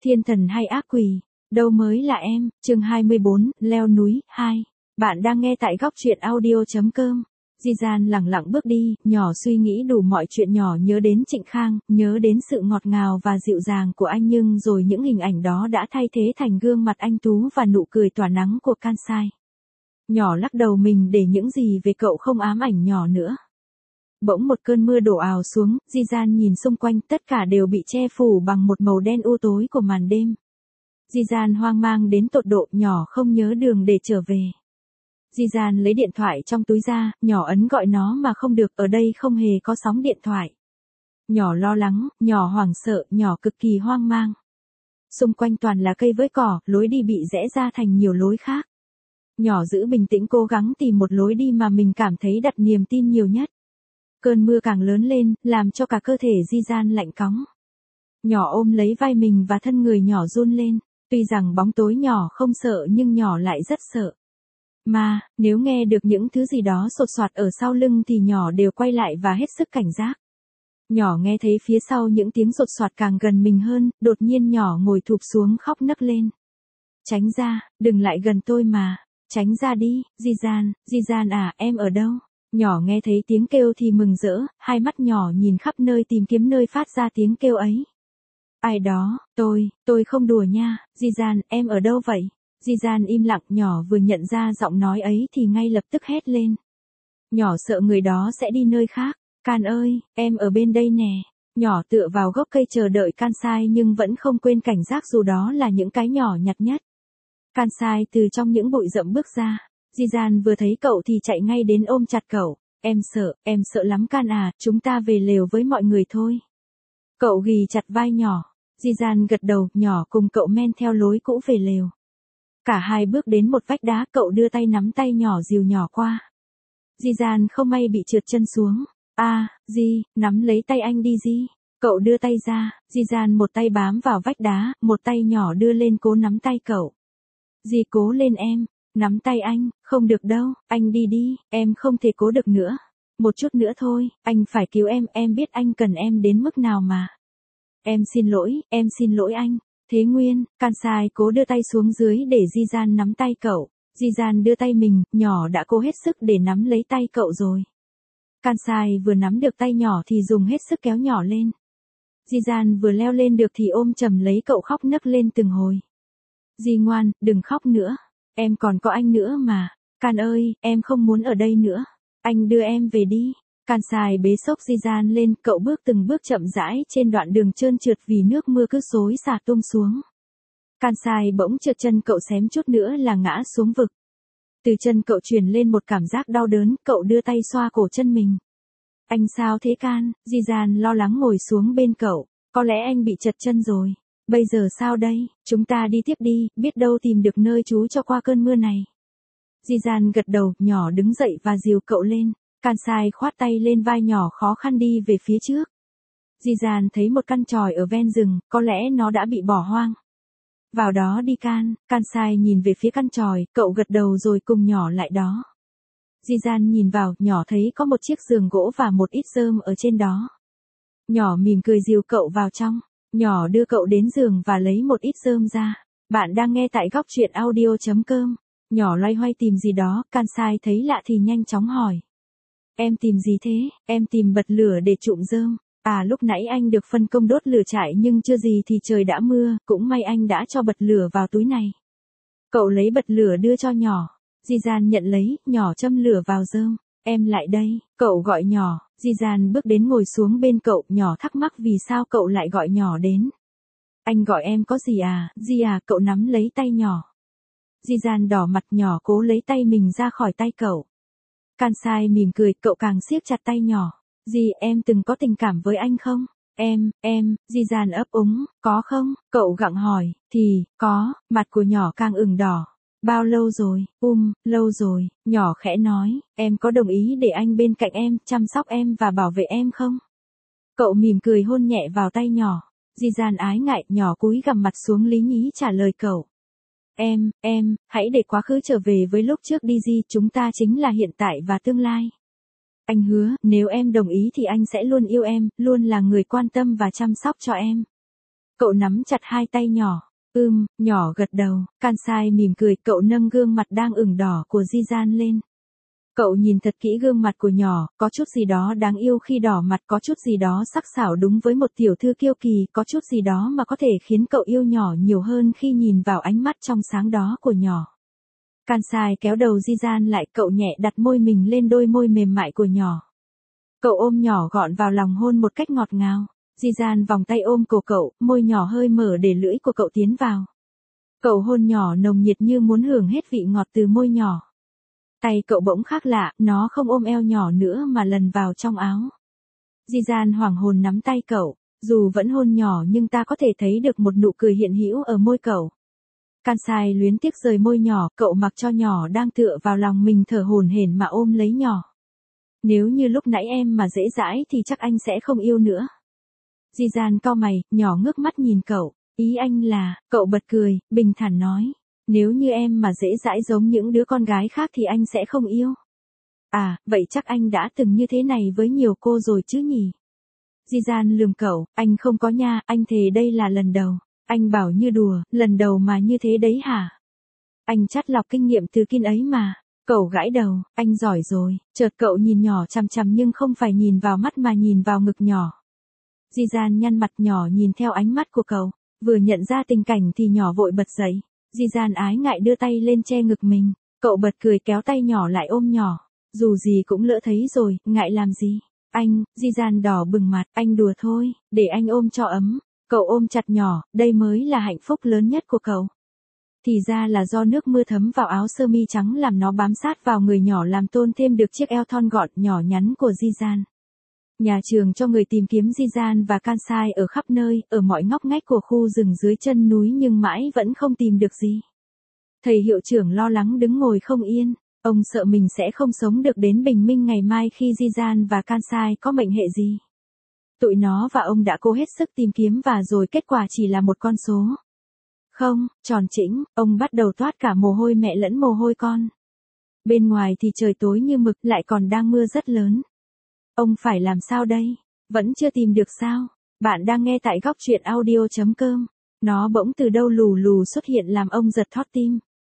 Thiên thần hay ác quỷ, đâu mới là em, chương 24, leo núi, 2. Bạn đang nghe tại góc truyện audio.com. Di lẳng lặng bước đi, nhỏ suy nghĩ đủ mọi chuyện, nhỏ nhớ đến Trịnh Khang, nhớ đến sự ngọt ngào và dịu dàng của anh, nhưng rồi những hình ảnh đó đã thay thế thành gương mặt anh tú và nụ cười tỏa nắng của Kansai. Nhỏ lắc đầu mình để những gì về cậu không ám ảnh nhỏ nữa. Bỗng một cơn mưa đổ ào xuống, Di nhìn xung quanh, tất cả đều bị che phủ bằng một màu đen u tối của màn đêm. Di hoang mang đến tột độ, nhỏ không nhớ đường để trở về. Di lấy điện thoại trong túi ra, nhỏ ấn gọi nó mà không được, ở đây không hề có sóng điện thoại. Nhỏ lo lắng, nhỏ hoảng sợ, nhỏ cực kỳ hoang mang. Xung quanh toàn là cây với cỏ, lối đi bị rẽ ra thành nhiều lối khác. Nhỏ giữ bình tĩnh cố gắng tìm một lối đi mà mình cảm thấy đặt niềm tin nhiều nhất. Cơn mưa càng lớn lên, làm cho cả cơ thể Di lạnh cóng. Nhỏ ôm lấy vai mình và thân người nhỏ run lên, tuy rằng bóng tối nhỏ không sợ nhưng nhỏ lại rất sợ. Mà, nếu nghe được những thứ gì đó sột soạt ở sau lưng thì nhỏ đều quay lại và hết sức cảnh giác. Nhỏ nghe thấy phía sau những tiếng sột soạt càng gần mình hơn, đột nhiên nhỏ ngồi thụp xuống khóc nấc lên. Tránh ra, đừng lại gần tôi mà, tránh ra đi, Di à, em ở đâu? Nhỏ nghe thấy tiếng kêu thì mừng rỡ, hai mắt nhỏ nhìn khắp nơi tìm kiếm nơi phát ra tiếng kêu ấy. Ai đó, tôi không đùa nha, Di em ở đâu vậy? Di im lặng, nhỏ vừa nhận ra giọng nói ấy thì ngay lập tức hét lên. Nhỏ sợ người đó sẽ đi nơi khác. Can ơi, em ở bên đây nè. Nhỏ tựa vào gốc cây chờ đợi Kansai nhưng vẫn không quên cảnh giác dù đó là những cái nhỏ nhặt nhất. Kansai từ trong những bụi rậm bước ra. Di vừa thấy cậu thì chạy ngay đến ôm chặt cậu. Em sợ lắm Can à, chúng ta về lều với mọi người thôi. Cậu ghì chặt vai nhỏ. Di gật đầu, nhỏ cùng cậu men theo lối cũ về lều. Cả hai bước đến một vách đá, cậu đưa tay nắm tay nhỏ dìu nhỏ qua. Di không may bị trượt chân xuống. Di, nắm lấy tay anh đi Di. Cậu đưa tay ra, Di một tay bám vào vách đá, một tay nhỏ đưa lên cố nắm tay cậu. Di cố lên em, nắm tay anh, không được đâu, anh đi đi, em không thể cố được nữa. Một chút nữa thôi, anh phải cứu em biết anh cần em đến mức nào mà. Em xin lỗi anh. Thế Nguyên, Kansai cố đưa tay xuống dưới để Di nắm tay cậu. Di đưa tay mình, nhỏ đã cố hết sức để nắm lấy tay cậu rồi. Kansai vừa nắm được tay nhỏ thì dùng hết sức kéo nhỏ lên. Di vừa leo lên được thì ôm chầm lấy cậu khóc nấc lên từng hồi. Di ngoan, đừng khóc nữa. Em còn có anh nữa mà. Can ơi, em không muốn ở đây nữa. Anh đưa em về đi. Kansai bế xốc Di lên, cậu bước từng bước chậm rãi trên đoạn đường trơn trượt vì nước mưa cứ xối xả tung xuống. Kansai bỗng trượt chân, cậu xém chút nữa là ngã xuống vực. Từ chân cậu truyền lên một cảm giác đau đớn, cậu đưa tay xoa cổ chân mình. Anh sao thế Can? Di lo lắng ngồi xuống bên cậu. Có lẽ anh bị trật chân rồi. Bây giờ sao đây? Chúng ta đi tiếp đi, biết đâu tìm được nơi trú cho qua cơn mưa này. Di gật đầu, nhỏ đứng dậy và dìu cậu lên. Kansai khoát tay lên vai nhỏ khó khăn đi về phía trước. Di thấy một căn chòi ở ven rừng, có lẽ nó đã bị bỏ hoang. Vào đó đi Kansai nhìn về phía căn chòi, cậu gật đầu rồi cùng nhỏ lại đó. Di nhìn vào, nhỏ thấy có một chiếc giường gỗ và một ít rơm ở trên đó. Nhỏ mỉm cười dìu cậu vào trong, nhỏ đưa cậu đến giường và lấy một ít rơm ra. Bạn đang nghe tại góc truyện audio.com. Nhỏ loay hoay tìm gì đó, Kansai thấy lạ thì nhanh chóng hỏi. Em tìm gì thế? Em tìm bật lửa để trụm rơm. Lúc nãy anh được phân công đốt lửa trại nhưng chưa gì thì trời đã mưa, cũng may anh đã cho bật lửa vào túi này. Cậu lấy bật lửa đưa cho nhỏ. Di nhận lấy, nhỏ châm lửa vào rơm. Em lại đây, cậu gọi nhỏ. Di bước đến ngồi xuống bên cậu, nhỏ thắc mắc vì sao cậu lại gọi nhỏ đến. Anh gọi em có gì à? Di cậu nắm lấy tay nhỏ. Di đỏ mặt, nhỏ cố lấy tay mình ra khỏi tay cậu. Kansai mỉm cười, cậu càng siết chặt tay nhỏ. Di, em từng có tình cảm với anh không? Di ấp úng, có không? Cậu gặng hỏi, thì, có, mặt của nhỏ càng ửng đỏ. Bao lâu rồi? Lâu rồi, nhỏ khẽ nói, em có đồng ý để anh bên cạnh em, chăm sóc em và bảo vệ em không? Cậu mỉm cười hôn nhẹ vào tay nhỏ. Di ái ngại, nhỏ cúi gằm mặt xuống lý nhí trả lời cậu. Hãy để quá khứ trở về với lúc trước đi Di, chúng ta chính là hiện tại và tương lai. Anh hứa, nếu em đồng ý thì anh sẽ luôn yêu em, luôn là người quan tâm và chăm sóc cho em. Cậu nắm chặt hai tay nhỏ. Nhỏ gật đầu, Kansai mỉm cười, cậu nâng gương mặt đang ửng đỏ của Ji-gian lên. Cậu nhìn thật kỹ gương mặt của nhỏ, có chút gì đó đáng yêu khi đỏ mặt, có chút gì đó sắc sảo đúng với một tiểu thư kiêu kỳ, có chút gì đó mà có thể khiến cậu yêu nhỏ nhiều hơn khi nhìn vào ánh mắt trong sáng đó của nhỏ. Kansai kéo đầu Ji-gian lại, cậu nhẹ đặt môi mình lên đôi môi mềm mại của nhỏ. Cậu ôm nhỏ gọn vào lòng hôn một cách ngọt ngào. Ji-gian vòng tay ôm cổ cậu, môi nhỏ hơi mở để lưỡi của cậu tiến vào. Cậu hôn nhỏ nồng nhiệt như muốn hưởng hết vị ngọt từ môi nhỏ. Tay cậu bỗng khác lạ, nó không ôm eo nhỏ nữa mà lần vào trong áo. Ji-gian hoảng hồn nắm tay cậu, dù vẫn hôn nhỏ nhưng ta có thể thấy được một nụ cười hiện hữu ở môi cậu. Kansai luyến tiếc rời môi nhỏ, cậu mặc cho nhỏ đang tựa vào lòng mình thở hổn hển mà ôm lấy nhỏ. Nếu như lúc nãy em mà dễ dãi thì chắc anh sẽ không yêu nữa. Ji-gian cau mày, nhỏ ngước mắt nhìn cậu, ý anh là, cậu bật cười, bình thản nói. Nếu như em mà dễ dãi giống những đứa con gái khác thì anh sẽ không yêu. À, vậy chắc anh đã từng như thế này với nhiều cô rồi chứ nhỉ? Ji-gian lườm cậu, anh không có nha, anh thề đây là lần đầu. Anh bảo như đùa, lần đầu mà như thế đấy hả? Anh chắt lọc kinh nghiệm từ Kin ấy mà. Cậu gãi đầu, anh giỏi rồi. Chợt cậu nhìn nhỏ chằm chằm nhưng không phải nhìn vào mắt mà nhìn vào ngực nhỏ. Ji-gian nhăn mặt, nhỏ nhìn theo ánh mắt của cậu. Vừa nhận ra tình cảnh thì nhỏ vội bật dậy. Ji-gian ái ngại đưa tay lên che ngực mình. Cậu bật cười kéo tay nhỏ lại ôm nhỏ. Dù gì cũng lỡ thấy rồi, ngại làm gì. Anh, Ji-gian đỏ bừng mặt, anh đùa thôi, để anh ôm cho ấm. Cậu ôm chặt nhỏ, đây mới là hạnh phúc lớn nhất của cậu. Thì ra là do nước mưa thấm vào áo sơ mi trắng làm nó bám sát vào người nhỏ, làm tôn thêm được chiếc eo thon gọn nhỏ nhắn của Ji-gian. Nhà trường cho người tìm kiếm Ji-gian và Kansai ở khắp nơi, ở mọi ngóc ngách của khu rừng dưới chân núi nhưng mãi vẫn không tìm được gì. Thầy hiệu trưởng lo lắng đứng ngồi không yên, ông sợ mình sẽ không sống được đến bình minh ngày mai khi Ji-gian và Kansai có mệnh hệ gì. Tụi nó và ông đã cố hết sức tìm kiếm và rồi kết quả chỉ là một con số. Không, tròn chỉnh, ông bắt đầu toát cả mồ hôi mẹ lẫn mồ hôi con. Bên ngoài thì trời tối như mực, lại còn đang mưa rất lớn. Ông phải làm sao đây? Vẫn chưa tìm được sao? Bạn đang nghe tại góc truyện audio.com. Nó bỗng từ đâu lù lù xuất hiện làm ông giật thót tim.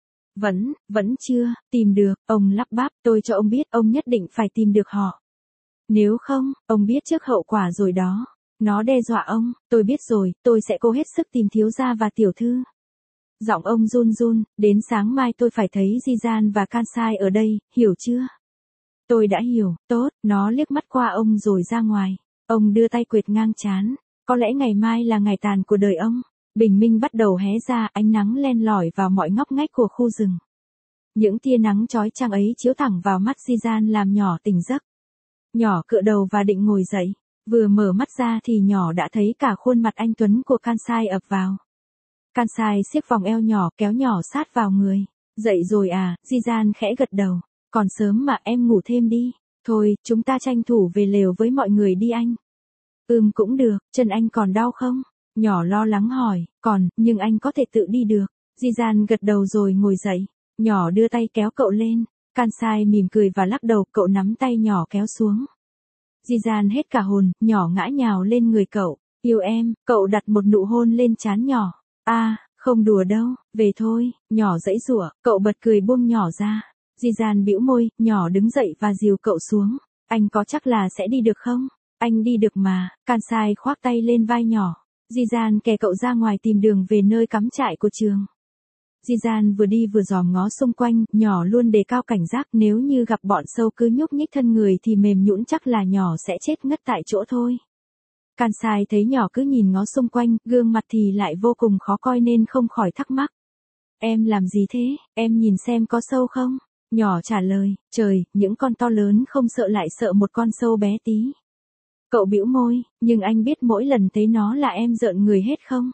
Vẫn chưa, tìm được, ông lắp bắp, tôi cho ông biết, ông nhất định phải tìm được họ. Nếu không, ông biết trước hậu quả rồi đó. Nó đe dọa ông, tôi biết rồi, tôi sẽ cố hết sức tìm thiếu gia và tiểu thư. Giọng ông run run, đến sáng mai tôi phải thấy Ji-gian và Kansai ở đây, hiểu chưa? Tôi đã hiểu, tốt, nó liếc mắt qua ông rồi ra ngoài. Ông đưa tay quệt ngang trán, có lẽ ngày mai là ngày tàn của đời ông. Bình minh bắt đầu hé ra, ánh nắng len lỏi vào mọi ngóc ngách của khu rừng. Những tia nắng chói chang ấy chiếu thẳng vào mắt Ji-gian làm nhỏ tỉnh giấc. Nhỏ cựa đầu và định ngồi dậy. Vừa mở mắt ra thì nhỏ đã thấy cả khuôn mặt anh tuấn của Kansai ập vào. Kansai siết vòng eo nhỏ kéo nhỏ sát vào người. Dậy rồi à, Ji-gian khẽ gật đầu. Còn sớm mà em ngủ thêm đi. Thôi, chúng ta tranh thủ về lều với mọi người đi anh. Cũng được, chân anh còn đau không? Nhỏ lo lắng hỏi, còn, nhưng anh có thể tự đi được. Ji-gian gật đầu rồi ngồi dậy. Nhỏ đưa tay kéo cậu lên. Kansai mỉm cười và lắc đầu, cậu nắm tay nhỏ kéo xuống. Ji-gian hết cả hồn, nhỏ ngã nhào lên người cậu. Yêu em, cậu đặt một nụ hôn lên trán nhỏ. Không đùa đâu, về thôi, nhỏ giãy giụa, cậu bật cười buông nhỏ ra. Ji-gian bĩu môi, nhỏ đứng dậy và dìu cậu xuống. Anh có chắc là sẽ đi được không? Anh đi được mà, Kansai khoác tay lên vai nhỏ. Ji-gian kè cậu ra ngoài tìm đường về nơi cắm trại của trường. Ji-gian vừa đi vừa dòm ngó xung quanh, nhỏ luôn đề cao cảnh giác, nếu như gặp bọn sâu cứ nhúc nhích thân người thì mềm nhũn chắc là nhỏ sẽ chết ngất tại chỗ thôi. Kansai thấy nhỏ cứ nhìn ngó xung quanh, gương mặt thì lại vô cùng khó coi nên không khỏi thắc mắc. Em làm gì thế, em nhìn xem có sâu không? Nhỏ trả lời, trời, những con to lớn không sợ lại sợ một con sâu bé tí. Cậu bĩu môi, nhưng anh biết mỗi lần thấy nó là em rợn người hết không?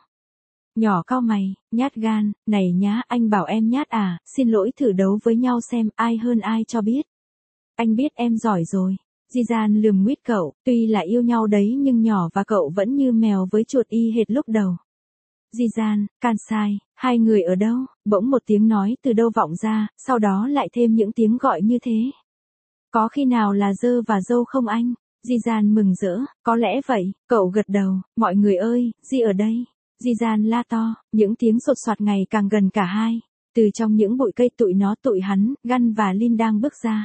Nhỏ cau mày, nhát gan, này nhá, anh bảo em nhát à, xin lỗi, thử đấu với nhau xem ai hơn ai cho biết. Anh biết em giỏi rồi. Ji-gian lườm nguyết cậu, tuy là yêu nhau đấy nhưng nhỏ và cậu vẫn như mèo với chuột y hệt lúc đầu. Ji-gian, Kansai, hai người ở đâu? Bỗng một tiếng nói từ đâu vọng ra, sau đó lại thêm những tiếng gọi như thế. Có khi nào là dơ và dâu không anh? Ji-gian mừng rỡ, có lẽ vậy, cậu gật đầu, mọi người ơi, Ji ở đây. Jijan la to, những tiếng sột soạt ngày càng gần cả hai. Từ trong những bụi cây tụi hắn, Gun và Lin đang bước ra.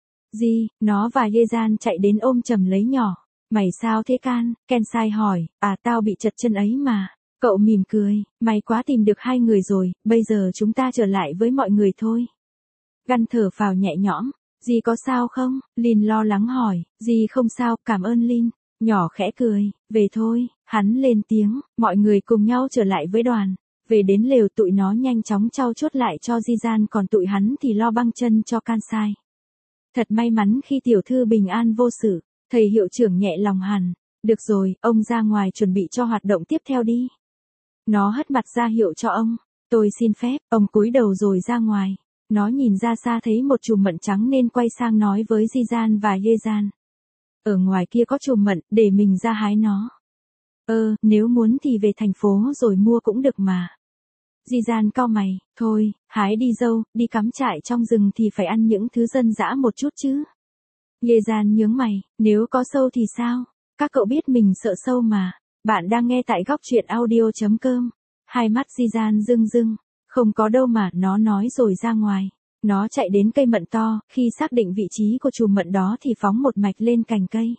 Nó và Jijan chạy đến ôm chầm lấy nhỏ. Mày sao thế Can? Kensai hỏi, tao bị chật chân ấy mà. Cậu mỉm cười, may quá tìm được hai người rồi, bây giờ chúng ta trở lại với mọi người thôi. Gun thở phào nhẹ nhõm, Ji có sao không? Lin lo lắng hỏi, Ji không sao, cảm ơn Lin. Nhỏ khẽ cười, về thôi, hắn lên tiếng, mọi người cùng nhau trở lại với đoàn. Về đến lều tụi nó nhanh chóng trau chuốt lại cho Jijan còn tụi hắn thì lo băng chân cho Kansai. Thật may mắn khi tiểu thư bình an vô sự, thầy hiệu trưởng nhẹ lòng hẳn. Được rồi, ông ra ngoài chuẩn bị cho hoạt động tiếp theo đi. Nó hất mặt ra hiệu cho ông. Tôi xin phép, ông cúi đầu rồi ra ngoài. Nó nhìn ra xa thấy một chùm mận trắng nên quay sang nói với Jijan và Yejan. Ở ngoài kia có chùm mận, để mình ra hái nó. Nếu muốn thì về thành phố rồi mua cũng được mà. Jijan cau mày, thôi, hái đi dâu, đi cắm trại trong rừng thì phải ăn những thứ dân dã một chút chứ. Yejan nhướng mày, nếu có sâu thì sao? Các cậu biết mình sợ sâu mà. Bạn đang nghe tại góc truyện audio.com. Hai mắt Jijan rưng rưng. Không có đâu mà, nó nói rồi ra ngoài. Nó chạy đến cây mận to, khi xác định vị trí của chùm mận đó thì phóng một mạch lên cành cây.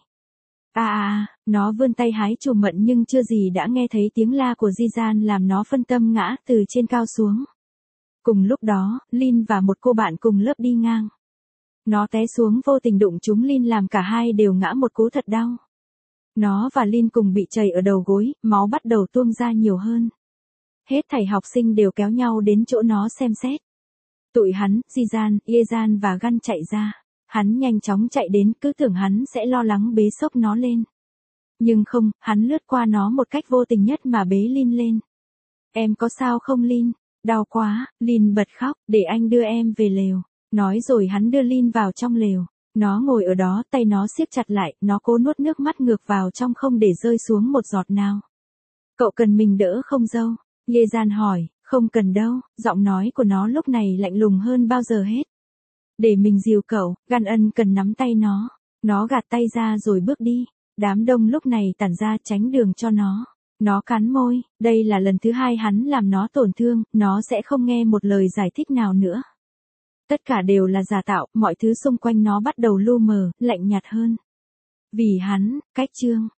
Nó vươn tay hái chùm mận nhưng chưa gì đã nghe thấy tiếng la của Jijan làm nó phân tâm ngã từ trên cao xuống. Cùng lúc đó, Lin và một cô bạn cùng lớp đi ngang. Nó té xuống vô tình đụng trúng Lin làm cả hai đều ngã một cú thật đau. Nó và Lin cùng bị chảy ở đầu gối, máu bắt đầu tuôn ra nhiều hơn. Hết thảy học sinh đều kéo nhau đến chỗ nó xem xét. Tụi hắn, Jijan, Yejan và Gun chạy ra. Hắn nhanh chóng chạy đến, cứ tưởng hắn sẽ lo lắng bế xốc nó lên. Nhưng không, hắn lướt qua nó một cách vô tình nhất mà bế Lin lên. Em có sao không Lin? Đau quá, Lin bật khóc, để anh đưa em về lều. Nói rồi hắn đưa Lin vào trong lều. Nó ngồi ở đó, tay nó siết chặt lại, nó cố nuốt nước mắt ngược vào trong không để rơi xuống một giọt nào. Cậu cần mình đỡ không dâu? Yejan hỏi, không cần đâu, giọng nói của nó lúc này lạnh lùng hơn bao giờ hết. Để mình dìu cậu, Gun ân cần nắm tay nó. Nó gạt tay ra rồi bước đi. Đám đông lúc này tản ra tránh đường cho nó. Nó cắn môi, đây là lần thứ hai hắn làm nó tổn thương, nó sẽ không nghe một lời giải thích nào nữa. Tất cả đều là giả tạo, mọi thứ xung quanh nó bắt đầu lu mờ, lạnh nhạt hơn. Vì hắn, cách chương.